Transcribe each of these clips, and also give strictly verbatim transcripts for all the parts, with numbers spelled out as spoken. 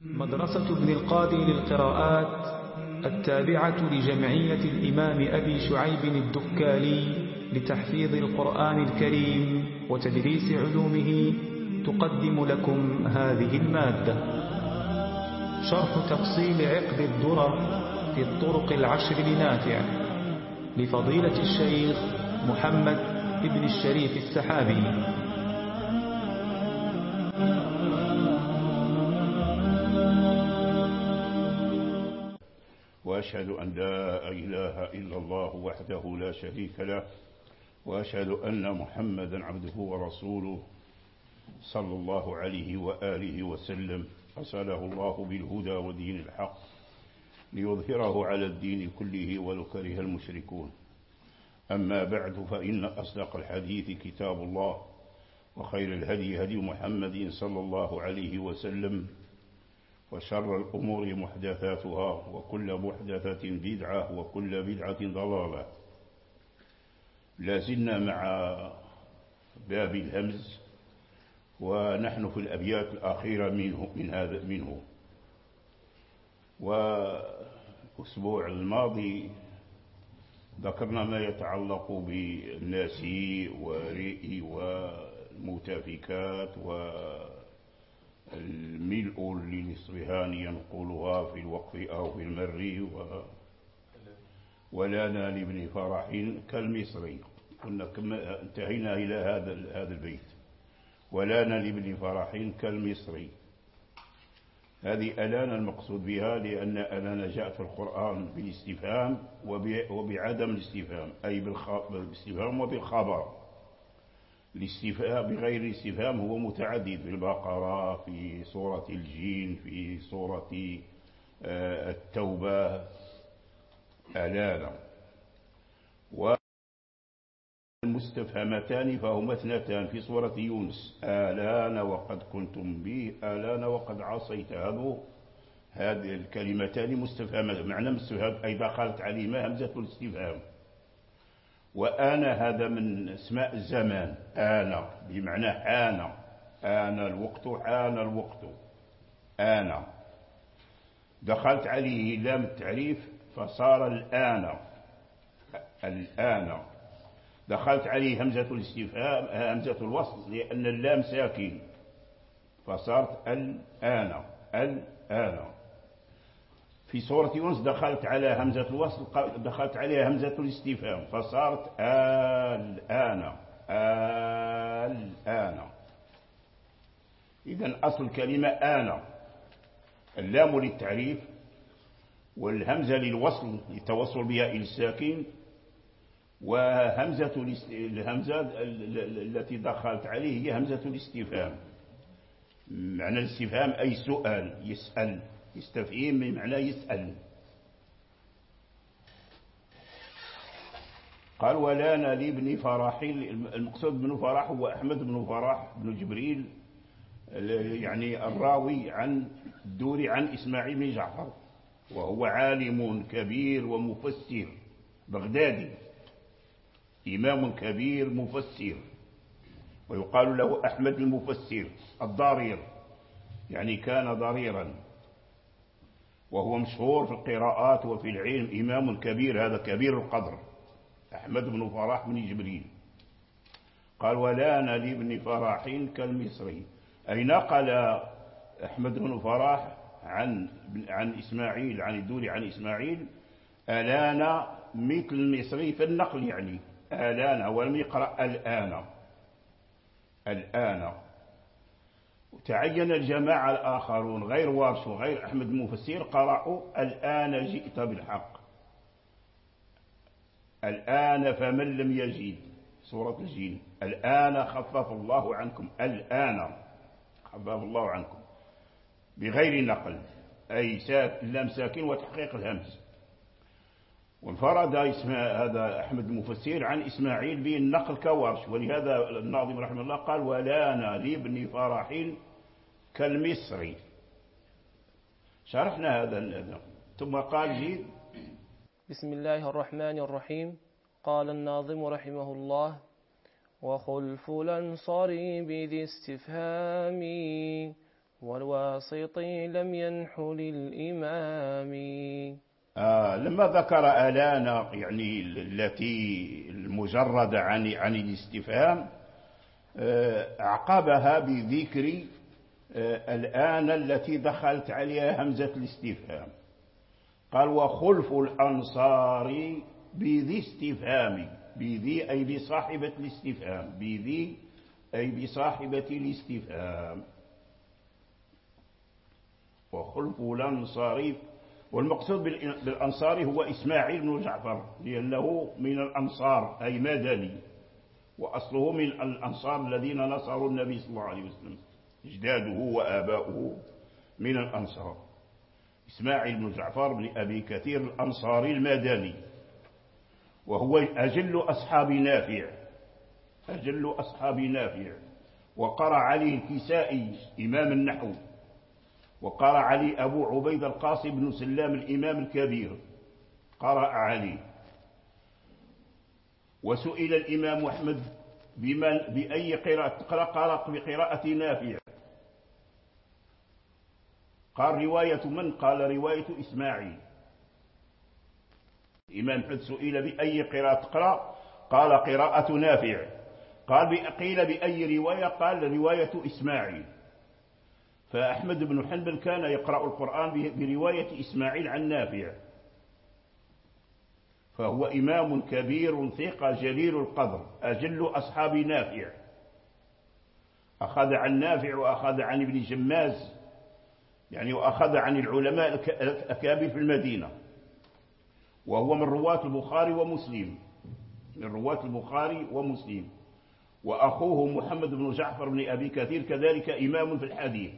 مدرسة ابن القاضي للقراءات التابعة لجمعية الإمام أبي شعيب الدكالي لتحفيظ القرآن الكريم وتدريس علومه تقدم لكم هذه المادة. شرح تفصيل عقد الدرر في الطرق العشر لنافع لفضيلة الشيخ محمد ابن الشريف السحابي. وأشهد أن لا إله إلا الله وحده لا شريك له، وأشهد أن محمدا عبده ورسوله صلى الله عليه وآله وسلم، أرسله الله بالهدى ودين الحق ليظهره على الدين كله ولو كره المشركون. أما بعد، فإن أصدق الحديث كتاب الله، وخير الهدي هدي محمد صلى الله عليه وسلم، وشر الأمور محدثاتها، وكل محدثة بدعة، وكل بدعة ضلالة. لازلنا مع باب الهمز، ونحن في الأبيات الأخيرة منه من هذا منه. والأسبوع الماضي ذكرنا ما يتعلق بالناسي ورئي والمتافكات والملء للنصرهان ينقلها في الوقف أو في المر و ولانا لابن فرح كالمصري. كنا كما انتهينا إلى هذا هذا البيت، ولانا لابن فرح كالمصري. هذه ألان المقصود بها لأن ألان جاءت في القرآن بالاستفهام وبعدم الاستفهام، أي بالاستفهام وبالخبر. الاستفهام بغير الاستفهام هو متعدد في البقرة، في سورة الجين، في سورة التوبة ألانا. والمستفهمتان فهما اثنتان في سورة يونس، آلان وقد كنتم به، آلان وقد عصيت. هذه الكلمتان مستفهمتان، معنى مستفهم أي دخلت عليهما همزة الاستفهام. وآن هذا من اسماء الزمان، آن بمعنى حان، آن الوقت، حان الوقت، آن. دخلت عليه لام التعريف فصار الآن، الآن. دخلت عليه همزة الاستفهام، همزة الوصل، لأن اللام ساكن فصارت الآن، الآن. في سورة يونس دخلت على همزة الوصل، دخلت عليها همزة الاستفهام فصارت الآن، الآن. إذن أصل الكلمة آن، اللام للتعريف والهمزة للوصل للتوصل بها إلى الساكن، وهمزة الهمزة التي دخلت عليه هي همزة الاستفهام. معنى الاستفهام أي سؤال، يسأل، يستفهم بمعنى يسأل. قال ولانا لابن فرح، المقصود بن فرح هو أحمد بن فرح بن جبريل، يعني الراوي عن الدوري عن إسماعيل بن جعفر، وهو عالم كبير ومفسر بغدادي، إمام كبير مفسر، ويقال له أحمد المفسر الضرير، يعني كان ضريرا، وهو مشهور في القراءات وفي العلم، إمام كبير، هذا كبير القدر، أحمد بن فرح بن جبريل. قال ولانا لابن فرح كالمصري، أي نقل أحمد بن فرح عن عن إسماعيل، عن الدوري عن إسماعيل، ألانا مثل المصري في النقل، يعني آلانا، ولم يقرأ الآن، الآن. وتعين الجماعة الآخرون غير وارش وغير أحمد المفسر قرأوا الآن جئت بالحق، الآن فمن لم يجد، سورة الجين، الآن خفف الله عنكم، الآن خفف الله عنكم، بغير نقل، أي لام ساكن وتحقيق الهمز. وانفرد اسم هذا أحمد المفسر عن إسماعيل بالنقل كورش، ولهذا الناظم رحمه الله قال ولانا لابن فرح كالمصري. شرحنا هذا. ثم قال جيد بسم الله الرحمن الرحيم. قال الناظم رحمه الله وخلف الأنصار بذي استفهام والواسطي لم ينحو للإمام. آه لما ذكر آلانا يعني التي المجردة عن عن الاستفهام، آه عقبها بذكر آه الآن التي دخلت عليها همزة الاستفهام. قال وخلف الأنصار بذي استفهام، بذي أي بصاحبة الاستفهام، بذي أي بصاحبة الاستفهام. وخلف الأنصار، والمقصود بالأنصار هو إسماعيل بن جعفر، لأنه من الأنصار أي مدني، وأصله من الأنصار الذين نصروا النبي صلى الله عليه وسلم، أجداده وآباؤه من الأنصار. إسماعيل بن جعفر بن أبي كثير الأنصاري المدني، وهو أجل أصحاب نافع، أجل أصحاب نافع. وقرأ عليه الكسائي إمام النحو، وقرأ عليه أبو عبيد القاسم بن سلام الإمام الكبير، قرأ عليه. وسئل الإمام أحمد بمن بأي قراءة قرأ، قرأ بقراءة نافع. قال رواية من؟ قال رواية إسماعيل. الإمام أحمد سئل بأي قراءة تقرأ؟ قال قراءة نافع. قال قيل بأي رواية؟ قال رواية إسماعيل. فأحمد بن حنبل كان يقرأ القرآن برواية إسماعيل عن نافع، فهو إمام كبير ثقة جليل القدر، أجل أصحاب نافع، أخذ عن نافع وأخذ عن ابن جماز، يعني وأخذ عن العلماء الأكابر في المدينة، وهو من رواة البخاري ومسلم، من رواة البخاري ومسلم. وأخوه محمد بن جعفر بن أبي كثير كذلك إمام في الحديث،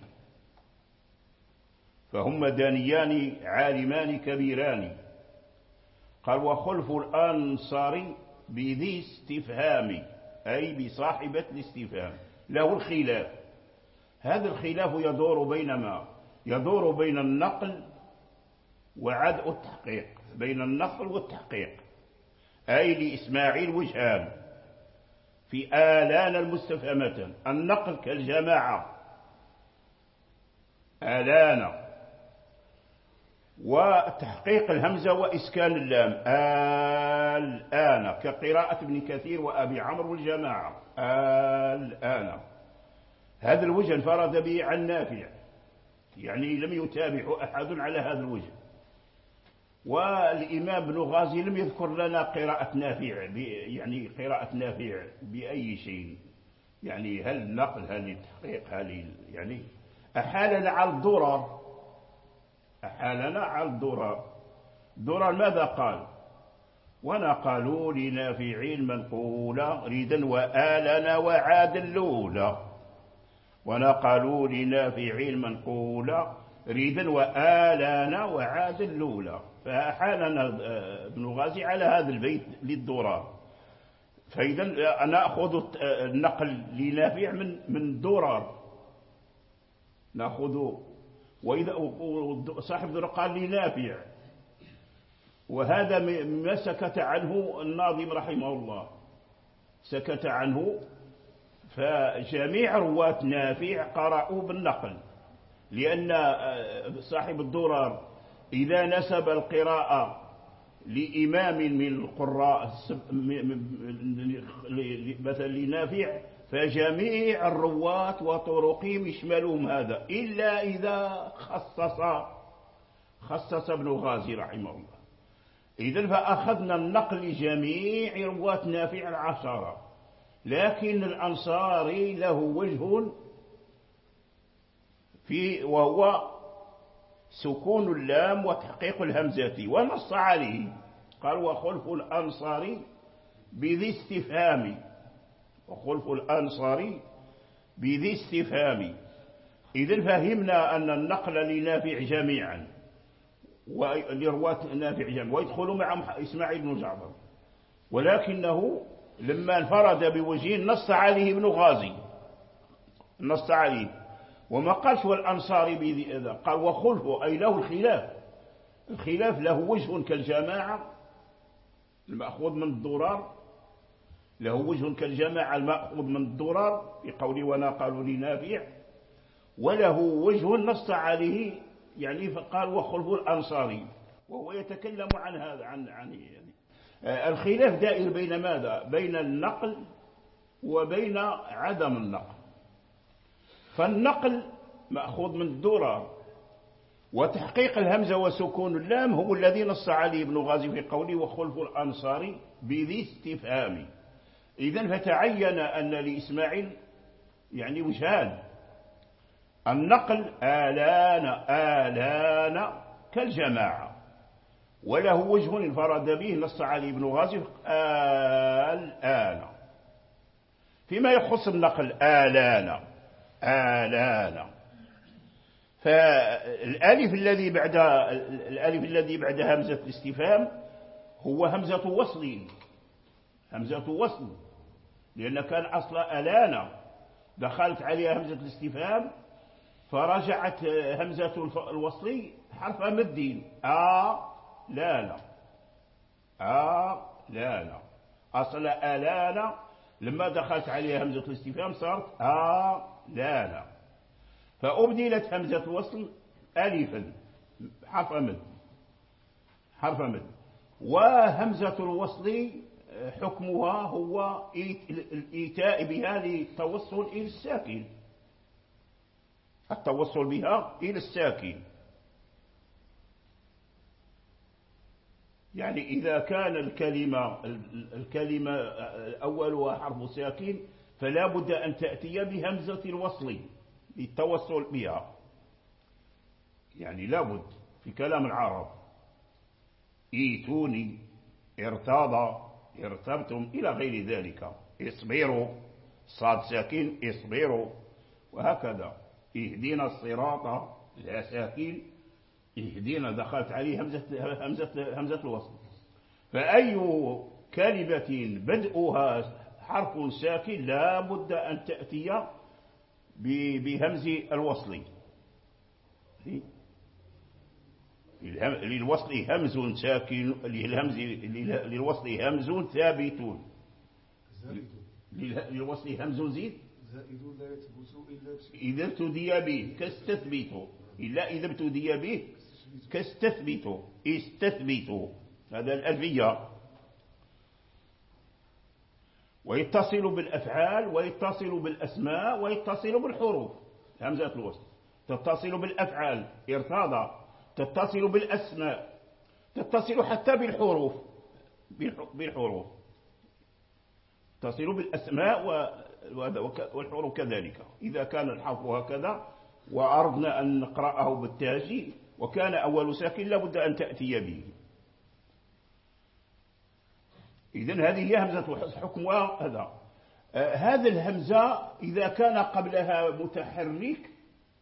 فهم دانيان عالمان كبيران. قال وخلف الأنصار بذي استفهام، أي بصاحبة الاستفهام، له الخلاف. هذا الخلاف يدور بين ما يدور بين النقل وعدء التحقيق، بين النقل والتحقيق. أي لإسماعيل وجهان في آلان المستفهمة، النقل كالجماعة آلان، وتحقيق الهمزة وإسكان اللام الآن، كقراءة ابن كثير وأبي عمرو والجماعة الآن. هذا الوجه انفرد به عن نافع، يعني لم يتابع أحد على هذا الوجه. والإمام ابن غازي لم يذكر لنا قراءة نافع، يعني قراءة نافع بأي شيء، يعني هل نقل، هل التحقيق، هل يعني أحالنا على الضرر، أحالنا على الضرر. ضرر ماذا قال؟ ونقلوا لنافع المنقولة ريدا وآلنا وعاد اللولة، ونقلوا لنافع المنقولة ريدا وآلنا وعاد اللولة. فأحالنا ابن غازي على هذا البيت للضرر. فإذا أنا أخذ النقل لنافع من من الضرر، نأخذ. وإذا صاحب الضرر قال لنافع، وهذا ما سكت عنه الناظم رحمه الله، سكت عنه. فجميع رواة نافع قرأوا بالنقل، لأن صاحب الضرر إذا نسب القراءة لإمام من القراء مثلا لنافع، فجميع الرواة وطرقهم يشملهم هذا، إلا إذا خصص خصص ابن غازي رحمه الله. إذن فأخذنا النقل لجميع رواة نافع العشرة، لكن الأنصاري له وجه في، وهو سكون اللام وتحقيق الهمزة، ونص عليه قال وخلف الأنصاري بذي استفهام، وخلف الأنصاري بذي استفهام. إذن فهمنا أن النقل لنافع جميعا ولرواة نافع جميعا، ويدخل معهم إسماعيل بن جعفر، ولكنه لما انفرد بوجه نص عليه ابن غازي، نص عليه وما قالش والأنصاري بذي إذا، قال وخلفه أي له الخلاف. الخلاف له وجه كالجماعة المأخوذ من الضرار، له وجه كالجماعة المأخوذ من الضرار في قول ونقلوا لنافع، وله وجه نص عليه، يعني فقال وخلف الأنصاري، وهو يتكلم عن هذا عن عن يعني الخلاف دائر بين ماذا؟ بين النقل وبين عدم النقل. فالنقل مأخوذ من الدرر، وتحقيق الهمزة وسكون اللام هو الذي نص عليه ابن غازي في قوله وخلف الأنصاري بذي استفهام. إذن فتعين أن لإسماعيل يعني وجهان: النقل آلان آلان كالجماعة، وله وجه انفرد به نص عليه ابن غازي آلان. فيما يخص النقل آلان آلان، فالالف الذي بعد الالف الذي بعد همزة الاستفهام هو همزة وصل، همزة وصل، لأن كان أصل ألانا دخلت عليها همزة الاستفهام فرجعت همزة الوصل حرف مد آ لا لا آ لا لا. أصل ألانا لما دخلت عليها همزة الاستفهام صارت آ لا لا، فأبدلت همزة الوصل ألفا حرف مد حرف مد. وهمزة الوصل حكمها هو الإيتاء بها للتوصل إلى الساكن، التوصل بها إلى الساكن. يعني إذا كان الكلمة الكلمة أولها حرف ساكن فلا بد أن تأتي بهمزة الوصل للتوصل بها، يعني لابد في كلام العرب: ايتوني، ارتضى، ارتبتم، إلى غير ذلك، اصبروا، صاد ساكن اصبروا، وهكذا. اهدينا الصراط لا ساكن اهدينا دخلت عليه همزة, همزة, همزة الوصل. فأي كلمة بدءها حرف ساكن لا بد أن تأتي بهمز الوصل. للوصل همز ساكن، للهمز للوصل همز ثابت، للوصل همز زيد زائد لا يثبت إلا إذا ابتدي به كاستثبت، إلا إذا ابتدي به كاستثبت استثبت. هذا الألفية. ويتصل بالأفعال ويتصل بالأسماء ويتصل بالحروف. همزة الوصل تتصل بالأفعال ارتضى، تتصل بالأسماء، تتصل حتى بالحروف بالحروف تصل بالأسماء والحروف كذلك. إذا كان الحرف هكذا وأردنا أن نقرأه بالتاجي وكان أول ساكن لابد أن تأتي به. إذن هذه هي همزة حكمها هذا. آه هذا الهمزة إذا كان قبلها متحرك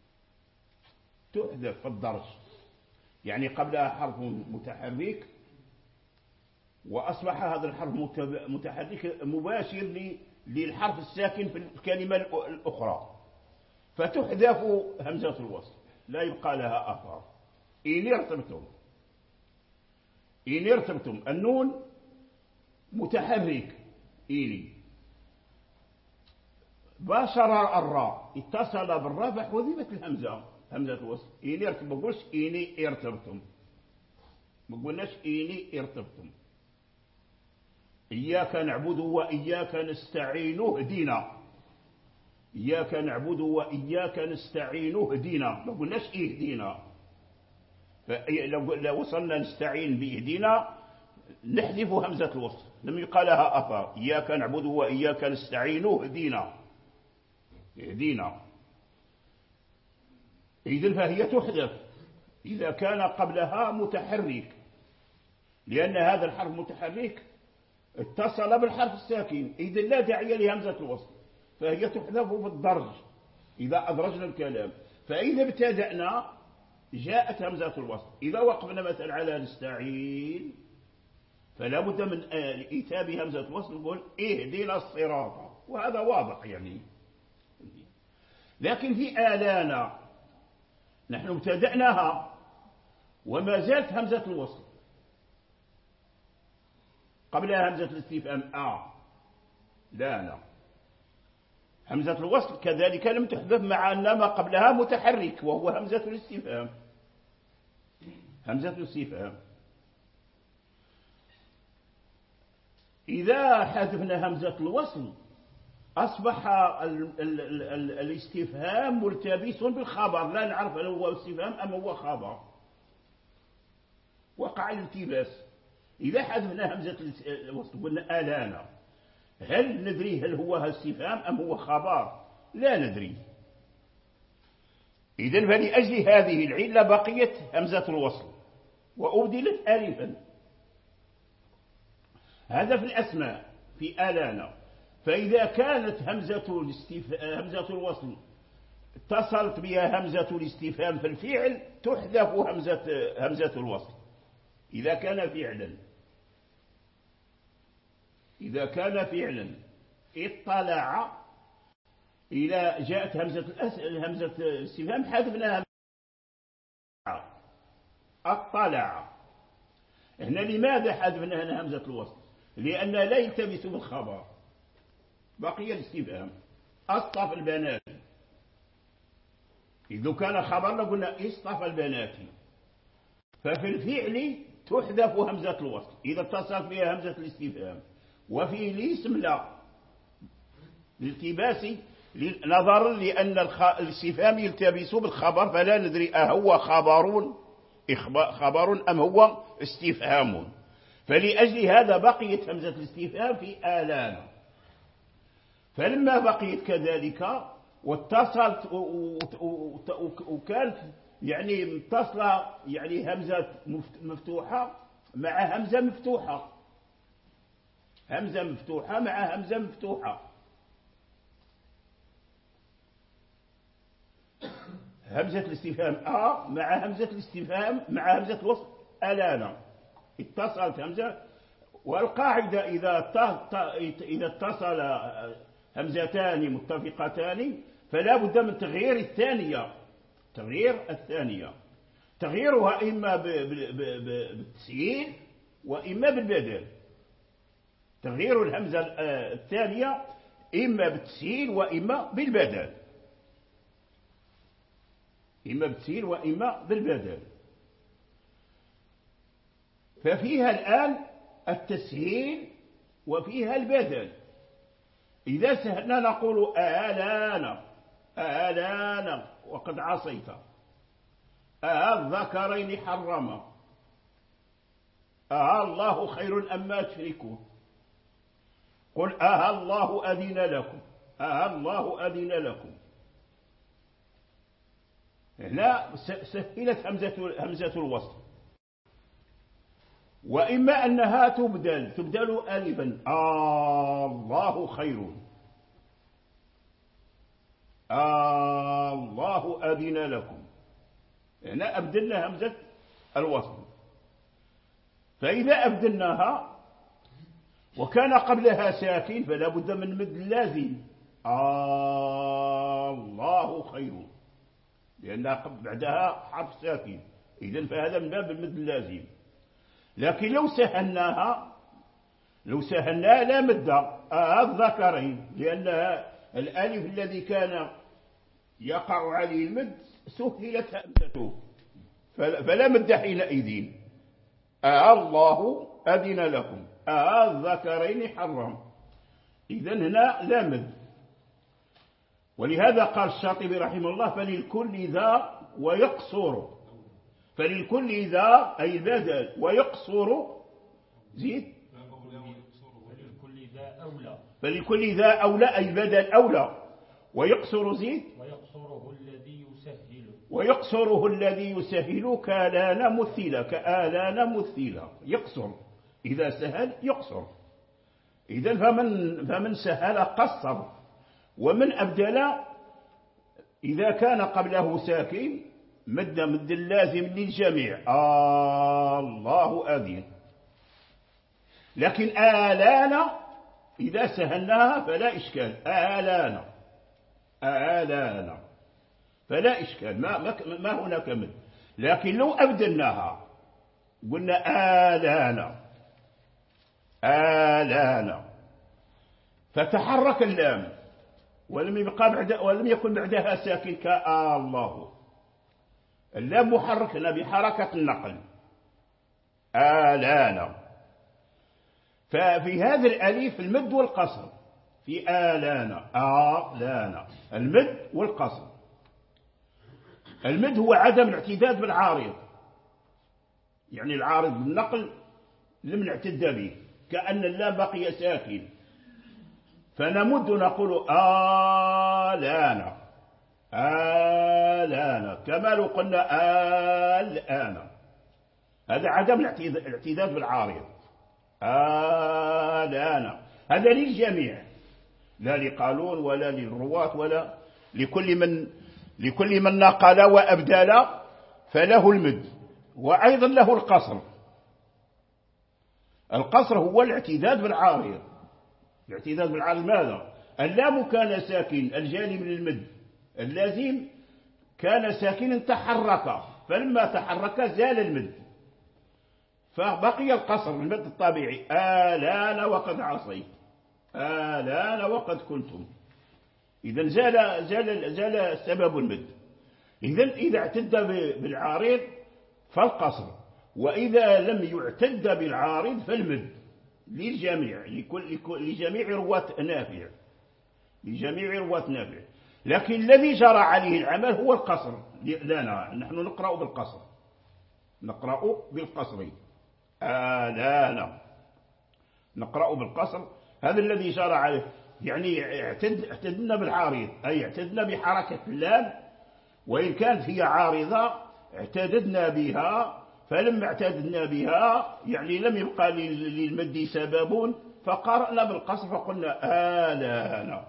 تحذف في الدرج، يعني قبلها حرف متحرك وأصبح هذا الحرف متحرك مباشر للحرف الساكن في الكلمة الأخرى، فتحذف همزة الوصل لا يبقى لها أثر. إن ارتبتم إن ارتبتم النون متحرك إلي باشر الراء اتصل بالراء فحذفت الهمزة همزة الوصل. إن ارتبتم ما قلش إني ارتبتم، ما قلناش إني ارتبتم. إياك نعبد وإياك نستعين اهدنا، إياك نعبد وإياك نستعين اهدنا، ما قلناش اهدنا. لو وصلنا نستعين باهدنا نحذف همزة الوصل لم يقال لها أثر. إياك نعبد وإياك نستعين اهدنا اهدنا. إذن فهي تحذف إذا كان قبلها متحرك، لأن هذا الحرف متحرك اتصل بالحرف الساكن، إذن لا داعي لهمزة الوصل، فهي تحذف بالدرج إذا أدرجنا الكلام. فإذا ابتدأنا جاءت همزة الوصل. إذا وقفنا مثلا على نستعين فلا بد من إيتاء همزة الوصل، نقول اهدنا الصراط، وهذا واضح يعني. لكن في آلانا نحن ابتدأناها وما زالت همزة الوصل قبلها همزة الاستفهام آ لا لا، همزة الوصل كذلك لم تحذف مع أن ما قبلها متحرك وهو همزة الاستفهام. همزة الاستفهام إذا حذفنا همزة الوصل أصبح ال ال ال ال الاستفهام ملتبس بالخبر، لا نعرف هل هو استفهام أم هو خبر، وقع الالتباس. إذا حذفنا همزة الوصل قلنا آلانا، هل ندري هل هو استفهام أم هو خبر؟ لا ندري. إذن فلأجل هذه العلة بقيت همزة الوصل وأبدلت ألفا. هذا في الأسماء في آلانا. فإذا كانت همزة الاستفهام همزة الوصل اتصلت بها همزة الاستفهام في الفعل تحذف همزة همزة الوصل إذا كان فعلا. إذا كان فعلا اطلع، إذا جاءت همزة همزة الاستفهام حذفنا اطلع. هنا لماذا حذفنا هنا همزة الوصل؟ لأن لا يلتبس بالخبر، بقي الاستفهام. أصطفى البنات، إذا كان خبر لقلنا اصطفى البنات. ففي الفعل تحذف همزة الوصل إذا اتصلت بها همزة الاستفهام، وفي الاسم لا، لالتباس نظرا لأن الاستفهام يلتبس بالخبر، فلا ندري أهو خبر خبر أم هو استفهام. فلأجل هذا بقيت همزة الاستفهام في آلانا. فلما بقيت كذلك واتصلت وكانت يعني متصلة يعني همزة مفتوحة مع همزة مفتوحة، همزة مفتوحة مع همزة مفتوحة، همزة الاستفهام أ مع همزة الاستفهام مع همزة الوصل ألانا، اتصلت همزة. والقاعدة إذا إذا اتصل همزتان متفقتان فلا بد من تغيير الثانية، تغيير الثانية تغييرها إما بالتسهيل وإما بالبدل. تغيير الهمزة الثانية إما بالتسهيل وإما بالبدل، إما بالتسهيل وإما بالبدل. ففيها الآن التسهيل وفيها البدل. إذا سهلنا نقول آلانا آلانا وقد عصيت، الذكرين حرم، أه الله خير أما تشركون، قل أه الله أذن لكم، أه الله أذن لكم. هنا سهلت همزة همزة الوصل. وإما أنها تبدل تبدل ألفا، آه الله خير، آه الله أذن لكم. هنا أبدلنا همزة الوصل. فإذا أبدلناها وكان قبلها ساكن فلا بد من مد لازم، آه الله خير، لأنها بعدها حرف ساكن، إذن فهذا من باب المد اللازم. لكن لو سهلناها لو سهلناها لا مد الذكرين، لأن الألف الذي كان يقع عليه المد سهلت همزته فلا مد حينئذ. الله أذن لكم، الذكرين حرم، إذن هنا لا مد. ولهذا قال الشاطبي رحمه الله فللكل ذا ويقصر، فللكل ذا أي البدل ويقصر زيد، فللكل ذا أولى، فللكل ذا أولى أي البدل أولى، ويقصر زيد ويقصره الذي يسهل، ويقصره الذي يسهل كالان مثيلا، كآلان مثيلا، يقصر إذا سهل يقصر. إذن فمن, فمن سهل قصر، ومن أبدل إذا كان قبله ساكن مد مد اللازم للجميع، آه الله أذن. لكن آلان إذا سهلناها فلا إشكال، آلان آلان فلا إشكال، ما, ما هناك مد. لكن لو أبدلناها قلنا آلان آلان فتحرك اللام، ولم يبقى بعد ولم يكن بعدها ساكن كالله. اللام محرك هنا بحركة النقل آلان. ففي هذا الأليف المد والقصر في آلان آلان المد والقصر. المد هو عدم الاعتداد بالعارض، يعني العارض بالنقل لم نعتد به، كأن اللام بقي ساكن، فنمد نقول آلان آلان كما لو قلنا الآن. هذا عدم الاعتداد بالعارض آلان. هذا للجميع، لا لقالون ولا للرواة ولا لكل من لكل من نقل وأبدل فله المد، وأيضا له القصر. القصر هو الاعتداد بالعارض. الاعتداد بالعارض ماذا؟ اللام كان ساكن الجانب للمد، اللازم كان ساكنا تحرك، فلما تحرك زال المد فبقي القصر المد الطبيعي آلان وقد عصيت آلان وقد كنتم. إذن زال زال زال سبب المد. إذن إذا اعتد بالعارض فالقصر، وإذا لم يعتد بالعارض فالمد للجميع، لكل لجميع رواة نافع، لجميع رواة نافع. لكن الذي جرى عليه العمل هو القصر لنا، نحن نقرأ بالقصر، نقرأ بالقصر آلان، نقرأ بالقصر. هذا الذي جرى عليه، يعني اعتد اعتدنا بالعارض، أي اعتدنا بحركة اللام، وإن كانت هي عارضة اعتددنا بها، فلما اعتددنا بها يعني لم يبقى للمد سبب، فقرأنا بالقصر فقلنا آلان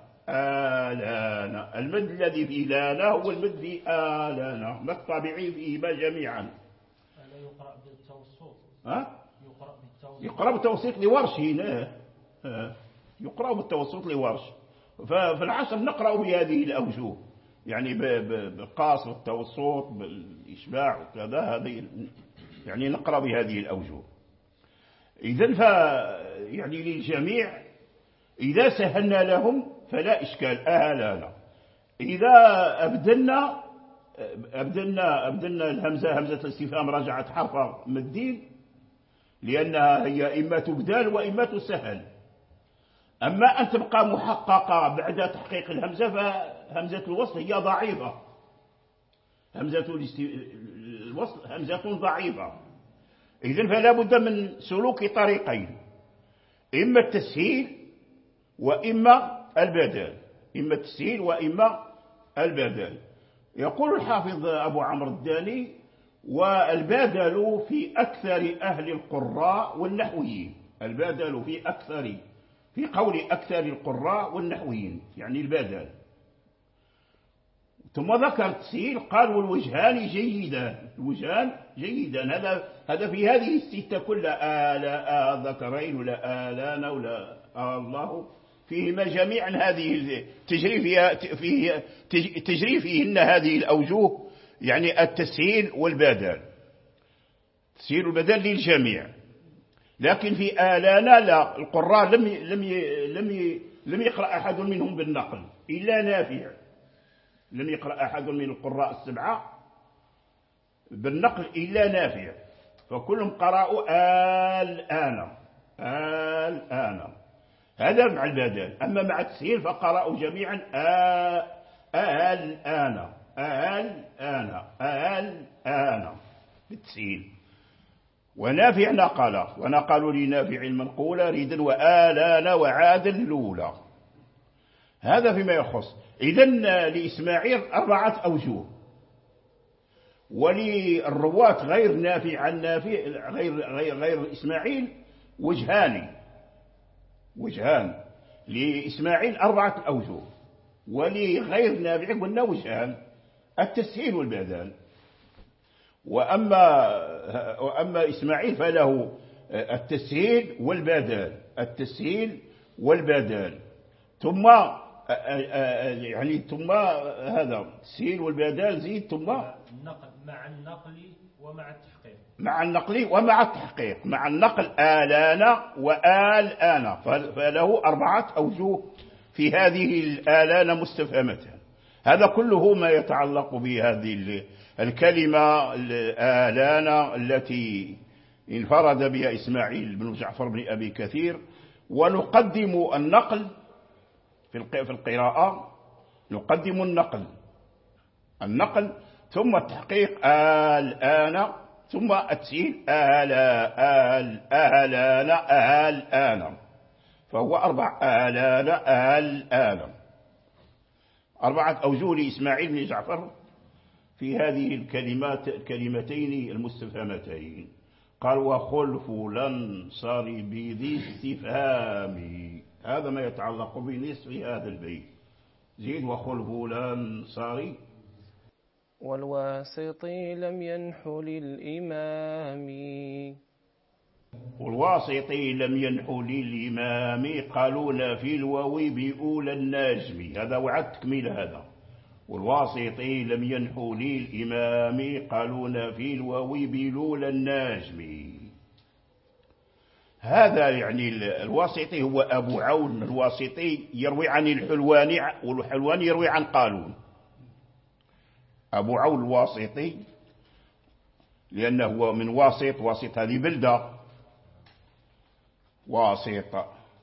آلان. المد الذي في لانا هو المد في آلان، ما الطبيعي فيهما جميعا. لا يقرأ بالتوسط. ها؟ يقرأ بالتوسط. يقرأ بالتوسط لورش هنا، يقرأ بالتوسط لورش. ففي العصر نقرأ بهذه الأوجه، يعني بالقاصر والتوسط بالإشباع وكذا، هذه يعني نقرأ بهذه الأوجه. إذن ف يعني للجميع إذا سهلنا لهم فلا إشكال آلان. إذا أبدلنا أبدلنا أبدلنا الهمزة همزة الاستفهام رجعت حرف مدين، لأنها هي إما تبدل وإما تسهل. أما أن تبقى محققة بعد تحقيق الهمزة فهمزة الوصل هي ضعيفة، همزة الوصل همزة ضعيفة. إذن فلا بد من سلوك طريقين، إما التسهيل وإما البدل، إما التسهيل وإما البدل. يقول الحافظ أبو عمرو الداني: والبدل في أكثر أهل القراء والنحويين. البدل في أكثر في قول أكثر القراء والنحويين يعني البدل. ثم ذكر التسهيل قال: والوجهان جيدان. الوجهان جيدان، هذا هذا في هذه الستة كلها، آلاء ذكرين ولا آلان ولا الله، فيهما جميعا هذه تجري فيها فيه تجري فيهن هذه الأوجه، يعني التسهيل والبدل. التسهيل والبدل للجميع. لكن في آلان لا، القراء لم لم لم لم يقرأ أحد منهم بالنقل إلا نافع، لم يقرأ أحد من القراء السبعة بالنقل إلا نافع، فكلهم قرأوا الآن الآن. هذا مع البدل. أما مع التسهيل فقرأوا جميعا الآن الآن الآن بالتسهيل. ونافع نقل، ونقلوا لنافع المنقولة ريدا وآلان وعادا الأولى. هذا فيما يخص. إذن لإسماعيل أربعة أوجه، وللرواة غير نافع عن نافع غير غير غير إسماعيل وجهان وجهان لإسماعيل أربعة أوجه، ولغير نافع قلنا وجهان: التسهيل والبدل. وأما وأما إسماعيل فله التسهيل والبدل، التسهيل والبدل. ثم يعني ثم هذا التسهيل والبدل زيد ثم النقل مع النقل ومع التحقيق، مع النقل ومع التحقيق. مع النقل آلان وآلآن، فله أربعة أوجه في هذه الآلان مستفهمتان. هذا كله ما يتعلق بهذه الكلمة الآلان التي انفرد بها إسماعيل بن جعفر بن أبي كثير. ونقدم النقل في القراءة، نقدم النقل النقل ثم التحقيق الآن، ثم التسهيل آلا آل آلان آلآن، فهو أربع آلان آلآن، أربعة أوجه لإسماعيل بن جعفر في هذه الكلمات الكلمتين المستفهمتين. قال وخلف الأنصار بذي استفهام، هذا ما يتعلق بنصف هذا البيت. زيد وخلف الأنصار والواسطي لم ينحو للإمام، والواسطي لم ينحو للإمام قالون في الواو بأولى النجم، هذا وعد تكميل هذا. والواسطي لم ينحو للإمام قالون في الواو بأولى النجم. هذا يعني الواسطي هو أبو عون الواسطي، يروي عن الحلواني، والحلواني يروي عن قالون. أبو عون الواسطي لأنه هو من واسط، واسط هذه بلدة واسط،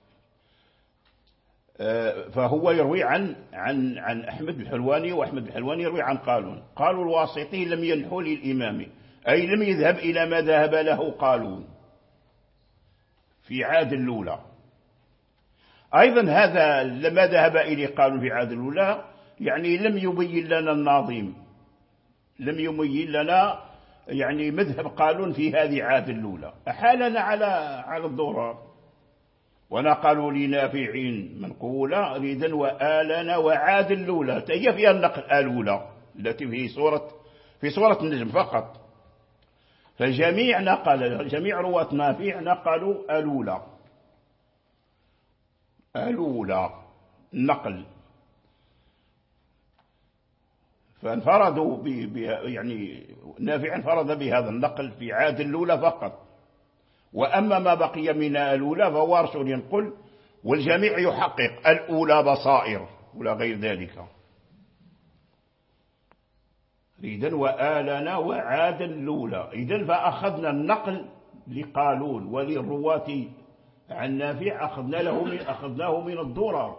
فهو يروي عن عن عن أحمد الحلواني، وأحمد الحلواني يروي عن قالون. قالوا الواسطي لم ينحو للإمام، أي لم يذهب إلى ما ذهب له قالون في عاد الأولى. أيضا هذا لما ذهب إليه قالون في عاد الأولى يعني لم يبين لنا الناظم، لم يبين لنا يعني مذهب قالون في هذه عاد الأولى، أحالنا على على الضرر. ونقلوا لنافع منقولا ريدا وآلنا وعاد الأولى، تهي فيها النقل الأولى التي في سورة في سورة النجم فقط. فجميع نقل جميع رواة نافع نقلوا الأولى الأولى النقل، فانفردوا ب يعني نافع انفرد بهذا النقل في عاد الأولى فقط. وأما ما بقي من الأولى فهو رسول ينقل، والجميع يحقق الأولى بصائر ولا غير ذلك. إذن وآلنا وعاد الأولى، إذن فأخذنا النقل لقالون وللرواة عن نافع أخذنا له من أخذناه من الضرر.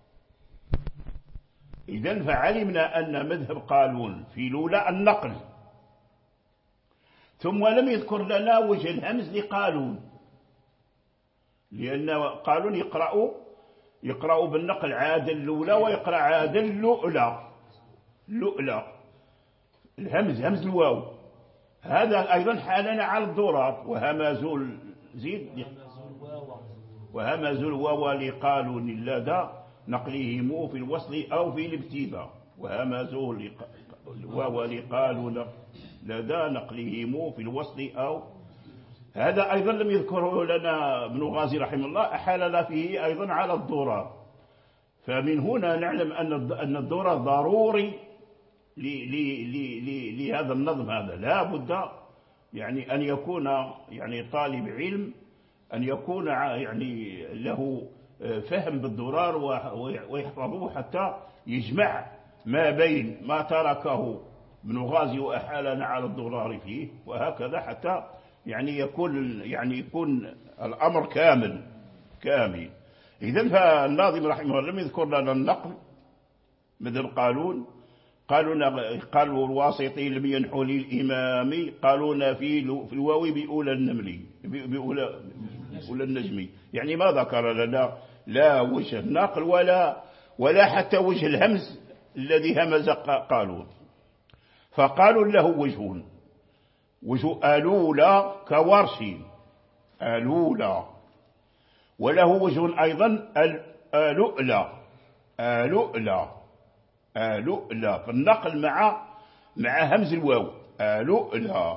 إذن فعلمنا أن مذهب قالون في الأولى النقل، ثم لم يذكر لنا وجه الهمز لقالون، لأن قالون يقرأ يقرأ بالنقل عاد الأولى ويقرأ عاد اللؤلى لؤلى، الهمز همز الواو، هذا أيضا حالنا على الضرر. وهمزوا زيد وهمزوا الواو لقالون لدى نقلهم في الوصل أو في الابتداء، وهمزوا الواو لقالون لدى نقلهم في الوصل أو، هذا أيضا لم يذكره لنا ابن غازي رحمه الله، أحالنا فيه أيضا على الضرر. فمن هنا نعلم أن الضرر ضروري لهذا النظم. هذا لا بد يعني أن يكون يعني طالب علم أن يكون يعني له فهم بالضرر ويحفظه حتى يجمع ما بين ما تركه ابن غازي وأحالنا على الضرار فيه، وهكذا حتى يعني يكون يعني يكون الأمر كامل كامل. إذن فالناظم رحمه الله لم يذكر لنا النقل مثل قالون. قالوا قالوا الواسطي لم ينحو للإمام قالون في في الواو بأولى النمل بأولى بأولى النجم، يعني ما ذكر لنا لا وجه النقل ولا ولا حتى وجه الهمز الذي همز قالون. فقالوا له وجه وجه ألولى كورش ألولى، وله وجه أيضا ألؤلى ألؤلى ألؤلى، فالنقل مع مع همز الواو ألؤلى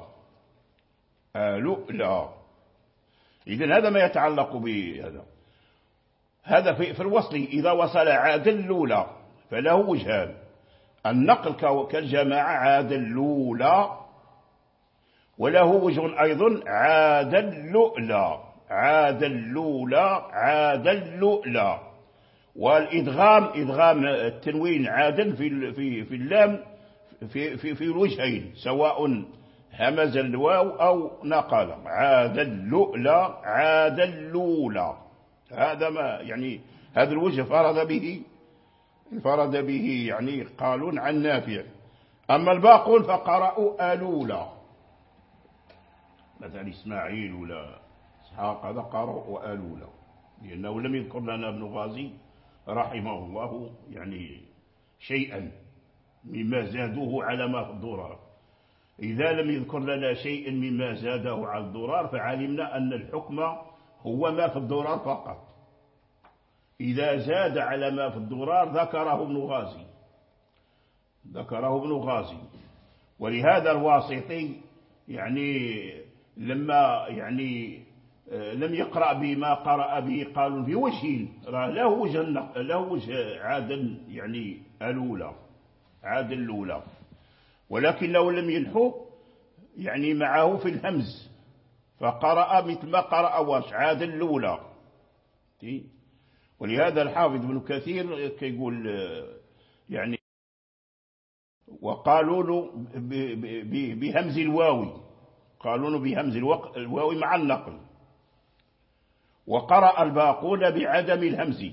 ألؤلى. إذن هذا ما يتعلق بهذا. هذا في, في الوصل إذا وصل عاد الأولى فله وجهان، النقل كالجماعة عاد الأولى، وله وجه أيضا عاد اللؤلى عاد اللؤلى عاد اللؤلى. والإدغام إدغام التنوين عادل في في في اللام في في في الوجهين، سواء همز الواو أو نقل. عاد اللؤلؤ عاد اللولى، هذا ما يعني هذا الوجه فرض به فرض به يعني قالون عن نافع. أما الباقون فقرأوا ألولا، مثلا إسماعيل ولا إسحاق هذا قرأوا ألولا، لأنه لم يذكر لنا ابن غازي رحمه الله يعني شيئا مما زادوه على ما في الضرار. إذا لم يذكر لنا شيئا مما زاده على الضرار فعلمنا أن الحكم هو ما في الضرار فقط. إذا زاد على ما في الضرار ذكره ابن غازي ذكره ابن غازي ولهذا الواسطي يعني لما يعني لم يقرأ بما قرأ به قالوا في وجهين، له وجه له وجه عادل يعني الأولى عادل الأولى، ولكن لو لم ينحو يعني معه في الهمز فقرأ مثل ما قرأ ورش عادل الأولى. ولهذا الحافظ ابن كثير كيقول يعني وقالوا بهمز الواوي، قالوا بهمز الواوي مع النقل. وقرأ الباقون بعدم الهمز.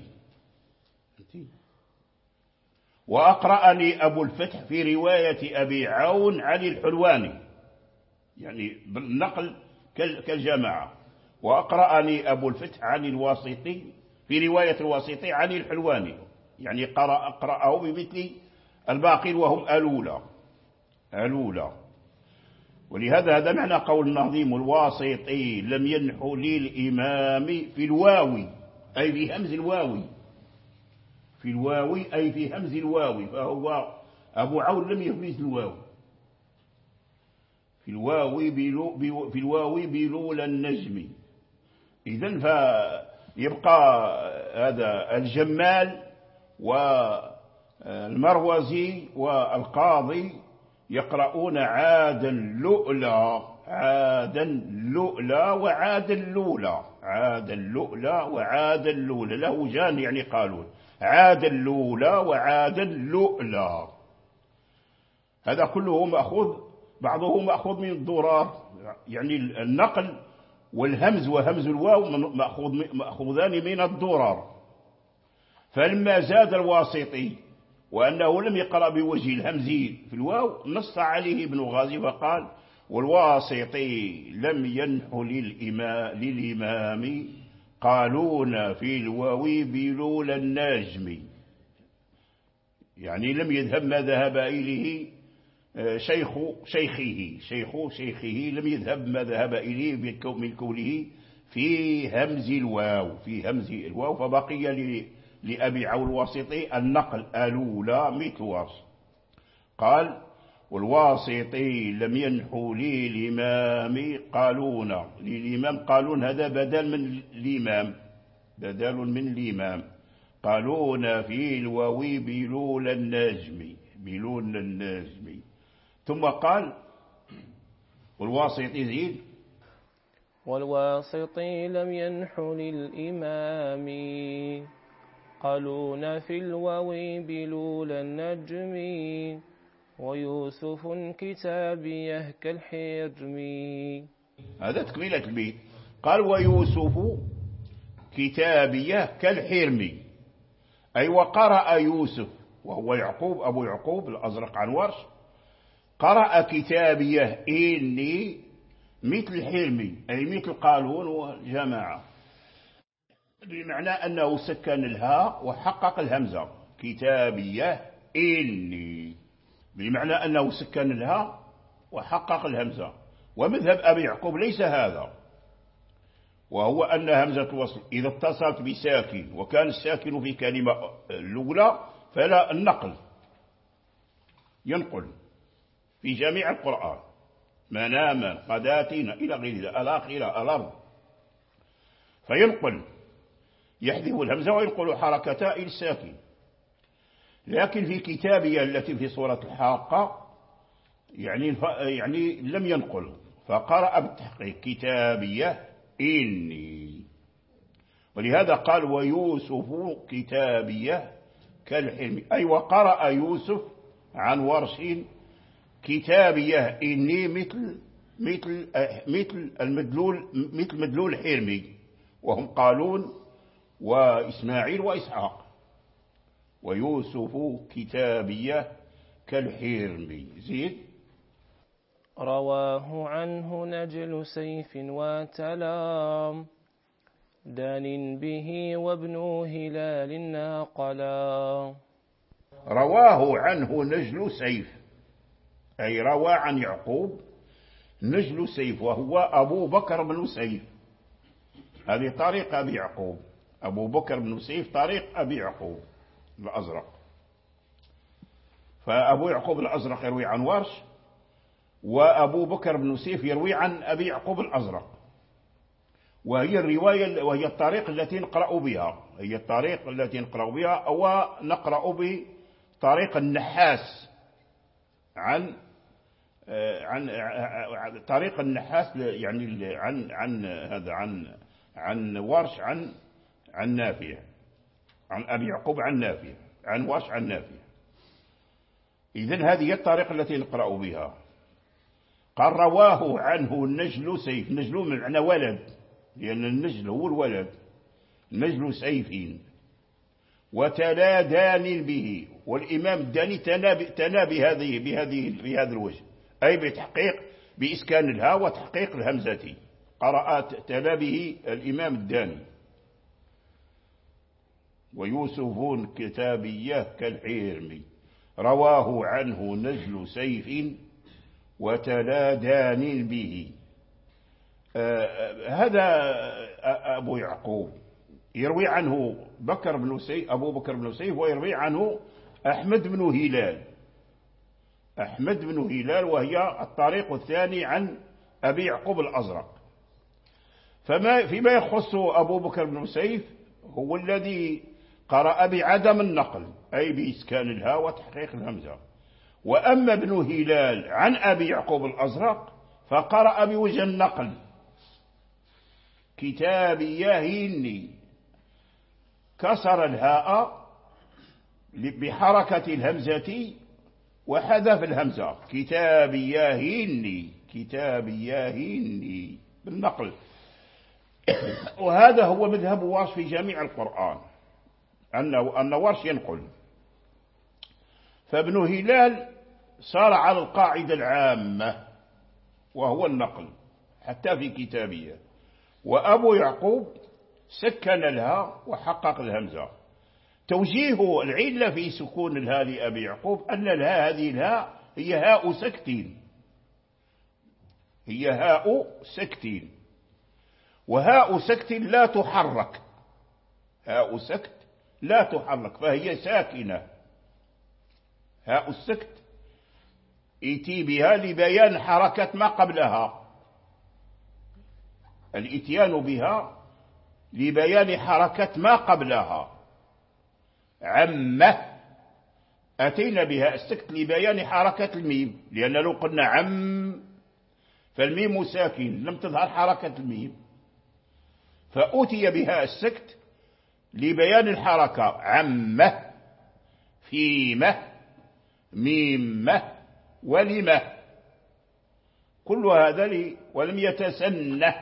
وأقرأني أبو الفتح في رواية أبي عون عن الحلواني، يعني بالنقل كالجماعة. وأقرأني أبو الفتح عن الواسطي في رواية الواسطي عن الحلواني، يعني قرأ أقرأه بمثل الباقين وهم ألولا ألولا. ولهذا هذا معنى قول النظيم الواسطي لم ينحو للإمام في الواوي أي في همز الواوي في الواوي أي في همز الواوي، فهو أبو عون لم يهمز الواو في الواوي بلو في الواوي بلولا النجم. إذن فيبقى هذا الجمال والمروزي والقاضي يقرؤون عادا اللؤلؤ عادا اللؤلؤ وعادا اللولى عادا اللؤلؤ وعادا اللولى، له جان يعني قالون عادا اللولى وعادا اللؤلؤ. هذا كله مأخوذ بعضه مأخوذ من الضرار، يعني النقل والهمز وهمز الواو مأخوذ مأخوذان من الضرار. فلما زاد الواسطي وأنه لم يقرأ بوجه الهمز في الواو نص عليه ابن غازي فقال والواسطي لم ينحو للإمام قالون في الواو بلول النجم، يعني لم يذهب ما ذهب إليه شيخ شيخه شيخ شيخه لم يذهب ما ذهب إليه من كونه في همز الواو في همز الواو فبقي لأبي عون الواسطي النقل الأولى مثل ورش. قال والواسطي لم ينحو للإمام قالون للإمام قالون هذا بدل من الإمام بدل من الإمام قالون في الواو بلول النجم بلول النجم. ثم قال والواسطي زيد والواسطي لم ينحو للإمام قالون في الواو بلول النجم ويوسف كتابيه كالحرم. هذا تكملة البيت. قال ويوسف كتابيه كالحرم، أي وقرأ يوسف وهو يعقوب أبو يعقوب الأزرق عن ورش قرأ كتابيه إني مثل حرمي أي مثل قالون والجماعة، بمعنى أنه سكن الهاء وحقق الهمزة كتابيه إني، بمعنى أنه سكن الهاء وحقق الهمزة. ومذهب أبي يعقوب ليس هذا، وهو أن همزة الوصل إذا اتصلت بساكن وكان الساكن في كلمة الأولى فلا النقل ينقل في جميع القرآن مناما قداتنا إلى غير ذلك الآخرة الأرض فينقل يحذف الهمزة وينقل حركتها إلى الساكن. لكن في كتابية التي في سورة الحاقة يعني يعني لم ينقل فقرأ بالتحقيق كتابية إني. ولهذا قال ويوسف كتابية كالحلم، أي وقرأ يوسف عن ورش كتابية إني مثل مثل مثل المدلول مثل مدلول حرمي، وهم قالون وإسماعيل وإسحاق. ويوسف كتابية كالحرمي. زيد. رواه عنه نجل سيف وتلام دان به وابن هلال ناقلا. رواه عنه نجل سيف، أي روى عن يعقوب نجل سيف وهو أبو بكر بن سيف. هذه طريق أبي يعقوب، أبو بكر بن سيف طريق أبي يعقوب الأزرق. فأبو يعقوب الأزرق يروي عن ورش، وأبو بكر بن سيف يروي عن أبي يعقوب الأزرق. وهي الرواية وهي الطريق التي نقرأ بها، هي الطريق التي نقرأ بها أو نقرأ بطريق النحاس عن عن طريق النحاس، يعني عن عن هذا عن عن ورش عن عن نافع، عن أبي يعقوب عن نافع، عن ورش عن نافع. إذن هذه هي الطريقة التي نقرأ بها. قال رواه عنه النجل سيف، نجل من معنى ولد، لأن النجل هو الولد، نجل سيف. وتلا دان به، والإمام الداني تلا بهذه بهذه بهذا الوجه، أي بتحقيق بإسكان الهاء وتحقيق الهمزة. قرأت تلا به الإمام الداني. ويوسف كتابية كالحرمي رواه عنه نجل سيف وتلا دان به. آه هذا أبو يعقوب يروي عنه بكر بن سيف، أبو بكر بن سيف، ويروي عنه أحمد بن هلال، أحمد بن هلال، وهي الطريق الثاني عن أبي يعقوب الأزرق. فما فيما يخص أبو بكر بن سيف هو الذي قرأ بعدم النقل، أي بإسكان الهاء وتحقيق الهمزة. وأما ابن هلال عن أبي يعقوب الأزرق فقرأ بوجه النقل كتابية هني، كسر الهاء بحركة الهمزة وحذف الهمزة، كتابية هني، كتابية هني بالنقل. وهذا هو مذهب ورش في جميع القرآن، أنه أن ورش ينقل. فابن هلال صار على القاعدة العامة وهو النقل حتى في كتابية. وأبو يعقوب سكن لها وحقق الهمزة. توجيه العلة في سكون الهاء لأبي يعقوب أن الهاء هذه الهاء هي هاء سكتين، هي هاء سكتين، وهاء سكت لا تحرك، هاء سكت لا تحرك فهي ساكنة. هاء السكت ائتي بها لبيان حركة ما قبلها، الاتيان بها لبيان حركة ما قبلها. عمه أتينا بها السكت لبيان حركة الميم، لأن لو قلنا عم فالميم ساكن لم تظهر حركة الميم، فأتي بها السكت لبيان الحركة. عمه، فيمه، ميمه، ولمه، كل هذا لي. ولم يتسنه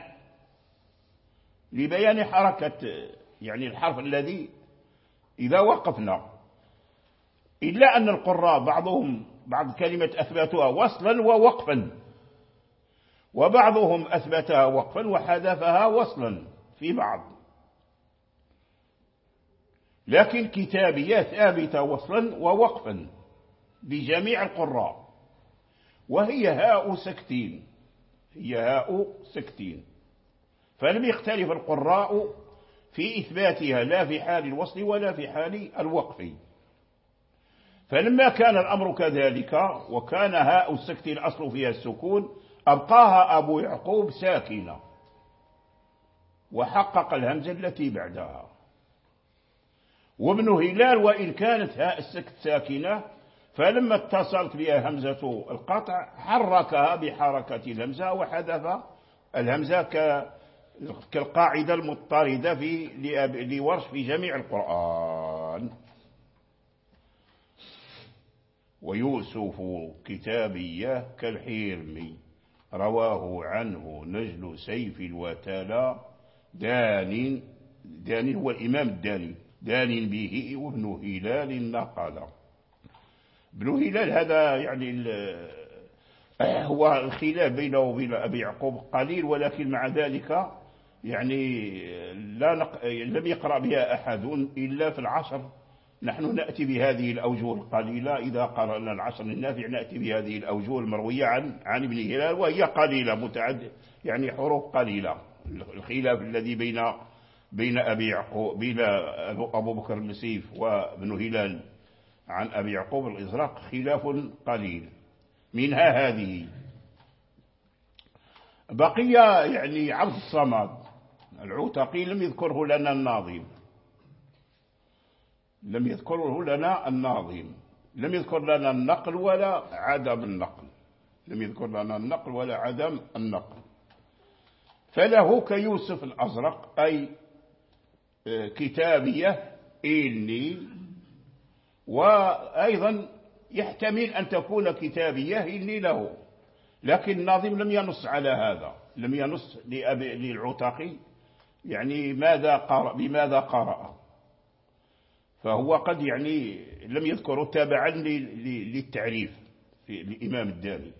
لبيان حركة، يعني الحرف الذي إذا وقفنا. إلا أن القراء بعضهم بعض كلمة أثبتها وصلا ووقفا، وبعضهم أثبتها وقفا وحذفها وصلا في بعض. لكن كتابية ثابتة وصلا ووقفا بجميع القراء، وهي هاء سكتين، هي هاء سكتين. فلم يختلف القراء في إثباتها لا في حال الوصل ولا في حال الوقف. فلما كان الأمر كذلك وكان هاء السكت الأصل فيها السكون أبقاها أبو يعقوب ساكنة وحقق الهمزة التي بعدها. وابن هلال وإن كانت هاء السكت ساكنة فلما اتصلت بها همزة القطع حركها بحركة الهمزة وحذف الهمزة كالقاعدة المضطردة في لورش في جميع القرآن. ويوسف كتابية كالحيرمي رواه عنه نجل سيف وتلا دان. دان هو الإمام الداني، دان به وابن هلال نقل. ابن هلال هذا يعني هو الخلاف بينه وبين أبي يعقوب قليل، ولكن مع ذلك يعني لا نق... لم يقرأ بها أحد إلا في العشر. نحن نأتي بهذه الأوجه القليلة، إذا قرأنا العشر النافع نأتي بهذه الأوجه المروية عن عن ابن هلال، وهي قليلة متعد يعني حروف قليلة. الخلاف الذي بين بين أبي يعقوب بين أبو بكر بن سيف وابن هلال عن أبي يعقوب الإزرق خلاف قليل، منها هذه. بقي يعني عبد الصمد العتقي لم يذكره لنا الناظم، لم يذكره لنا الناظم لم يذكر لنا النقل ولا عدم النقل لم يذكر لنا النقل ولا عدم النقل. فله كيوسف الأزرق أي كتابية إني، وأيضا يحتمل أن تكون كتابية إني له، لكن الناظم لم ينص على هذا، لم ينص للعتقي يعني ماذا قرأ بماذا قرأ، فهو قد يعني لم يذكره تابعا للتعريف في الإمام الداني.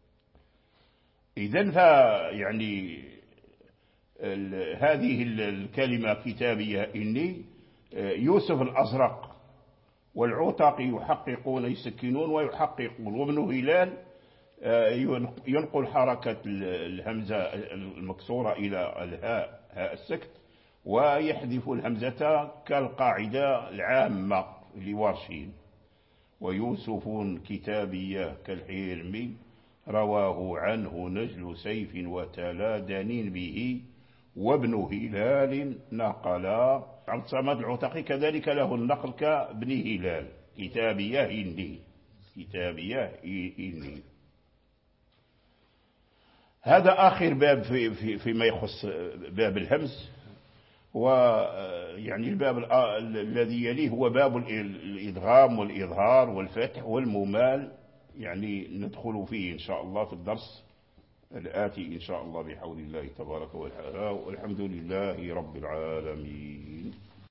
إذن فيعني هذه الكلمة كتابية إني يوسف الأزرق والعتقي يحققون يسكنون ويحققون، وابن هلال ينقل حركة الهمزة المكسورة إلى الهاء هاء السكت، ويحذف الهمزة كالقاعدة العامة لورشين. ويوسف كتابية كالحيرمي رواه عنه نجل سيف وتلا دانين به وابن هلال نقلا. عبد الصمد العتقي كذلك له النقل كابن هلال كتابية إني كتابية إني. هذا آخر باب في في فيما يخص باب الهمز. ويعني الباب الذي يليه هو باب الإدغام والإظهار والفتح والممال، يعني ندخل فيه إن شاء الله في الدرس الآتي إن شاء الله بحول الله تبارك وتعالى، والحمد لله رب العالمين.